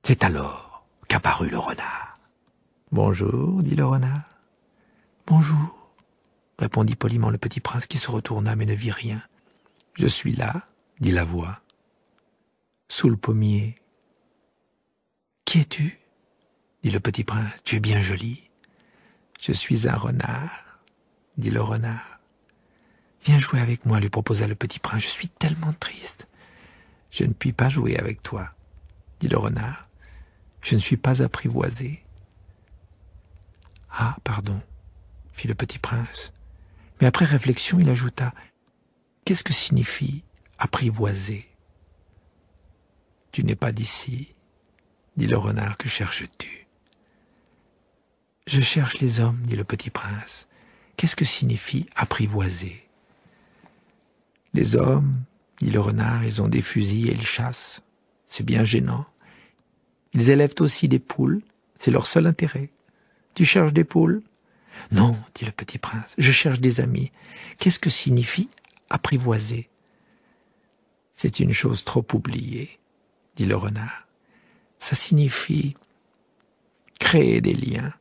C'est alors qu'apparut le renard. « Bonjour, dit le renard. « Bonjour, répondit poliment le petit prince qui se retourna mais ne vit rien. « Je suis là, dit la voix, sous le pommier. »« Qui es-tu » dit le petit prince. « Tu es bien joli. »« Je suis un renard, dit le renard. »« Viens jouer avec moi, lui proposa le petit prince. « Je suis tellement triste. »« Je ne puis pas jouer avec toi, dit le renard. « Je ne suis pas apprivoisé. »« Ah, pardon, fit le petit prince. Mais après réflexion, il ajouta « Qu'est-ce que signifie apprivoiser ?»« Tu n'es pas d'ici, dit le renard, que cherches-tu ?»« Je cherche les hommes, dit le petit prince. Qu'est-ce que signifie apprivoiser ?»« Les hommes, dit le renard, ils ont des fusils et ils chassent. C'est bien gênant. Ils élèvent aussi des poules, c'est leur seul intérêt. Tu cherches des poules ? Non, dit le petit prince, je cherche des amis. Qu'est-ce que signifie apprivoiser ? C'est une chose trop oubliée, dit le renard. Ça signifie créer des liens.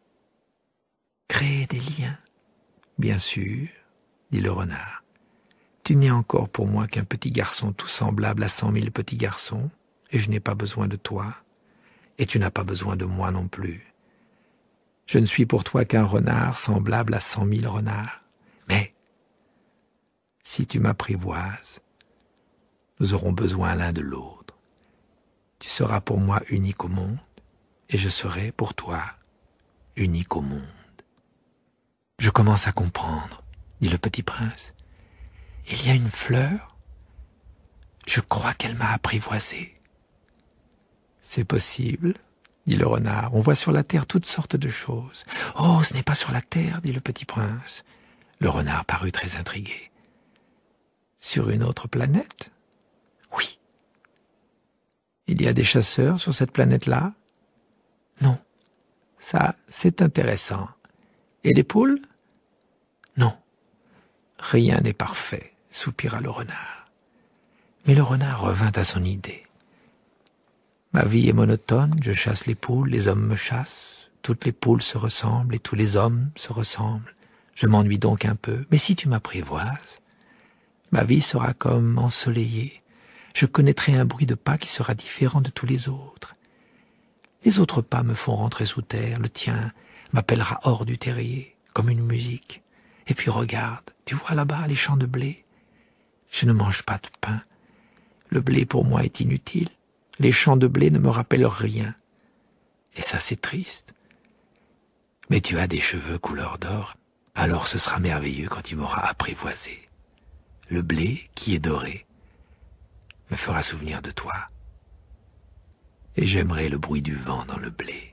Créer des liens ? Bien sûr, dit le renard. Tu n'es encore pour moi qu'un petit garçon tout semblable à 100 000 petits garçons, et je n'ai pas besoin de toi, et tu n'as pas besoin de moi non plus. Je ne suis pour toi qu'un renard semblable à 100 000 renards. Mais, si tu m'apprivoises, nous aurons besoin l'un de l'autre. Tu seras pour moi unique au monde, et je serai pour toi unique au monde. Je commence à comprendre, dit le petit prince. Il y a une fleur, je crois qu'elle m'a apprivoisé. C'est possible, dit le renard. On voit sur la terre toutes sortes de choses. Oh, ce n'est pas sur la terre, dit le petit prince. Le renard parut très intrigué. Sur une autre planète ? Oui. Il y a des chasseurs sur cette planète-là ? Non. Ça, c'est intéressant. Et les poules ? Non. Rien n'est parfait, soupira le renard. Mais le renard revint à son idée. Ma vie est monotone, je chasse les poules, les hommes me chassent, toutes les poules se ressemblent et tous les hommes se ressemblent. Je m'ennuie donc un peu, mais si tu m'apprivoises, ma vie sera comme ensoleillée. Je connaîtrai un bruit de pas qui sera différent de tous les autres. Les autres pas me font rentrer sous terre, le tien m'appellera hors du terrier, comme une musique. Et puis regarde, tu vois là-bas les champs de blé. Je ne mange pas de pain. Le blé pour moi est inutile. Les champs de blé ne me rappellent rien. Et ça, c'est triste. Mais tu as des cheveux couleur d'or, alors ce sera merveilleux quand tu m'auras apprivoisé. Le blé, qui est doré, me fera souvenir de toi. Et j'aimerai le bruit du vent dans le blé.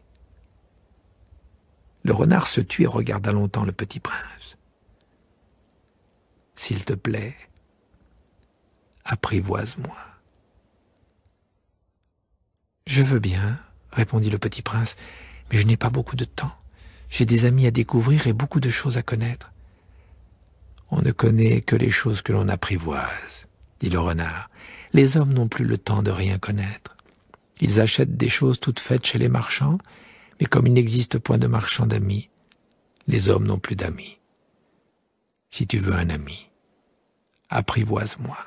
Le renard se tut et regarda longtemps le petit prince. S'il te plaît, apprivoise-moi. Je veux bien, répondit le petit prince, mais je n'ai pas beaucoup de temps. J'ai des amis à découvrir et beaucoup de choses à connaître. On ne connaît que les choses que l'on apprivoise, dit le renard. Les hommes n'ont plus le temps de rien connaître. Ils achètent des choses toutes faites chez les marchands, mais comme il n'existe point de marchands d'amis, les hommes n'ont plus d'amis. Si tu veux un ami, apprivoise-moi.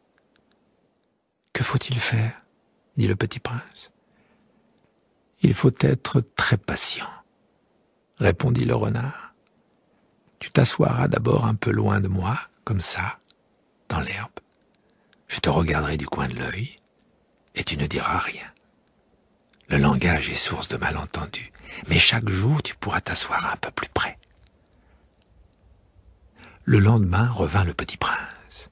Que faut-il faire ? Dit le petit prince. Il faut être très patient, répondit le renard. Tu t'assoiras d'abord un peu loin de moi, comme ça, dans l'herbe. Je te regarderai du coin de l'œil, et tu ne diras rien. Le langage est source de malentendus, mais chaque jour tu pourras t'asseoir un peu plus près. Le lendemain revint le petit prince.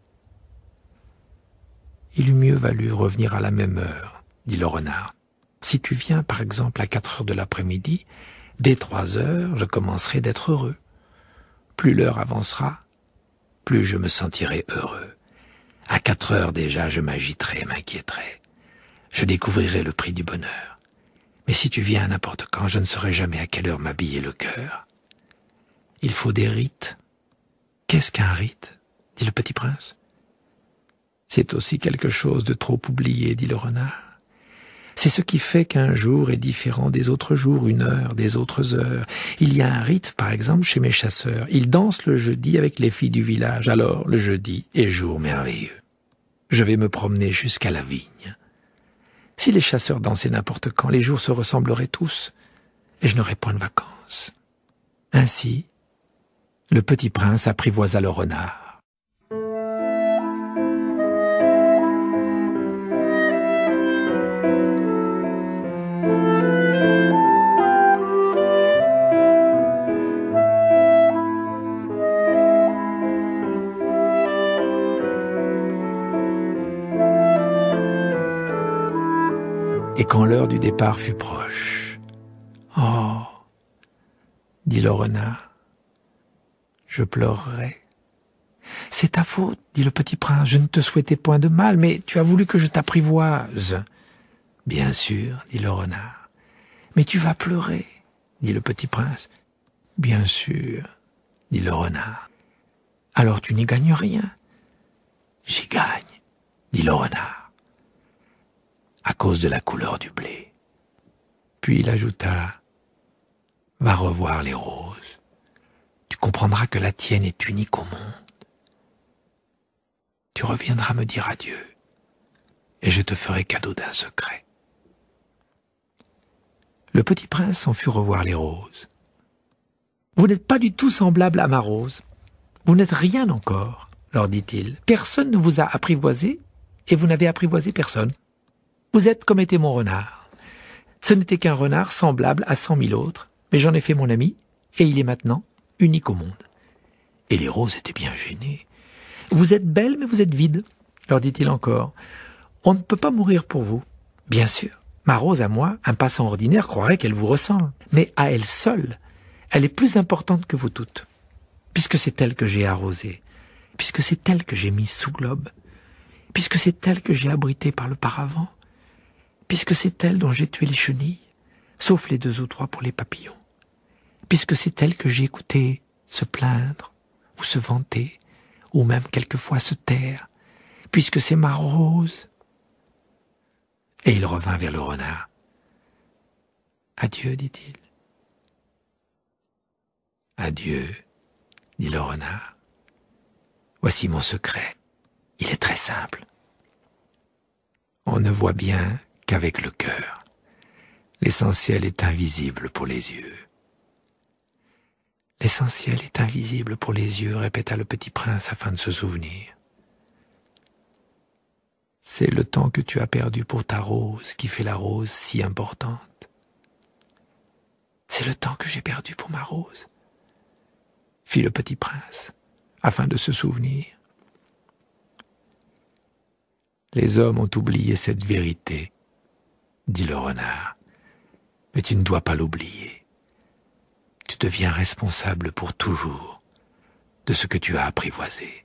Il eût mieux valu revenir à la même heure, dit le renard. Si tu viens, par exemple, à 4 heures de l'après-midi, dès 3 heures, je commencerai d'être heureux. Plus l'heure avancera, plus je me sentirai heureux. À 4 heures déjà, je m'agiterai et m'inquiéterai. Je découvrirai le prix du bonheur. Mais si tu viens à n'importe quand, je ne saurai jamais à quelle heure m'habiller le cœur. Il faut des rites. Qu'est-ce qu'un rite ? Dit le petit prince. C'est aussi quelque chose de trop oublié, dit le renard. C'est ce qui fait qu'un jour est différent des autres jours, une heure des autres heures. Il y a un rite, par exemple, chez mes chasseurs. Ils dansent le jeudi avec les filles du village. Alors, le jeudi est jour merveilleux. Je vais me promener jusqu'à la vigne. Si les chasseurs dansaient n'importe quand, les jours se ressembleraient tous, et je n'aurais point de vacances. Ainsi, le petit prince apprivoisa le renard. Et quand l'heure du départ fut proche, « Oh !» dit le renard, « je pleurerai. »« C'est ta faute, » dit le petit prince, « je ne te souhaitais point de mal, mais tu as voulu que je t'apprivoise. »« Bien sûr, » dit le renard. « Mais tu vas pleurer, » dit le petit prince. « Bien sûr, » dit le renard. « Alors tu n'y gagnes rien. »« J'y gagne, » dit le renard, à cause de la couleur du blé. Puis il ajouta, « Va revoir les roses. Tu comprendras que la tienne est unique au monde. Tu reviendras me dire adieu, et je te ferai cadeau d'un secret. » Le petit prince s'en fut revoir les roses. « Vous n'êtes pas du tout semblable à ma rose. Vous n'êtes rien encore, leur dit-il. Personne ne vous a apprivoisé, et vous n'avez apprivoisé personne. Vous êtes comme était mon renard. Ce n'était qu'un renard semblable à 100 000 autres, mais j'en ai fait mon ami, et il est maintenant unique au monde. » Et les roses étaient bien gênées. « Vous êtes belle, mais vous êtes vide, leur dit-il encore. On ne peut pas mourir pour vous. Bien sûr, ma rose à moi, un passant ordinaire croirait qu'elle vous ressemble, mais à elle seule, elle est plus importante que vous toutes, puisque c'est elle que j'ai arrosée, puisque c'est elle que j'ai mise sous globe, puisque c'est elle que j'ai abritée par le paravent, puisque c'est elle dont j'ai tué les chenilles, sauf les 2 ou 3 pour les papillons, puisque c'est elle que j'ai écouté se plaindre, ou se vanter, ou même quelquefois se taire, puisque c'est ma rose. » Et il revint vers le renard. « Adieu, dit-il. »« Adieu, dit le renard. Voici mon secret. Il est très simple. On ne voit bien qu'avec le cœur. L'essentiel est invisible pour les yeux. » « L'essentiel est invisible pour les yeux, » répéta le petit prince afin de se souvenir. « C'est le temps que tu as perdu pour ta rose qui fait la rose si importante. »« C'est le temps que j'ai perdu pour ma rose, » fit le petit prince, afin de se souvenir. « Les hommes ont oublié cette vérité, » dit le renard, « mais tu ne dois pas l'oublier. Tu deviens responsable pour toujours de ce que tu as apprivoisé.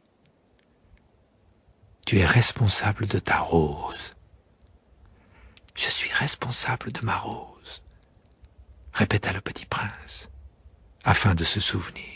Tu es responsable de ta rose. »« Je suis responsable de ma rose, » répéta le petit prince, afin de se souvenir.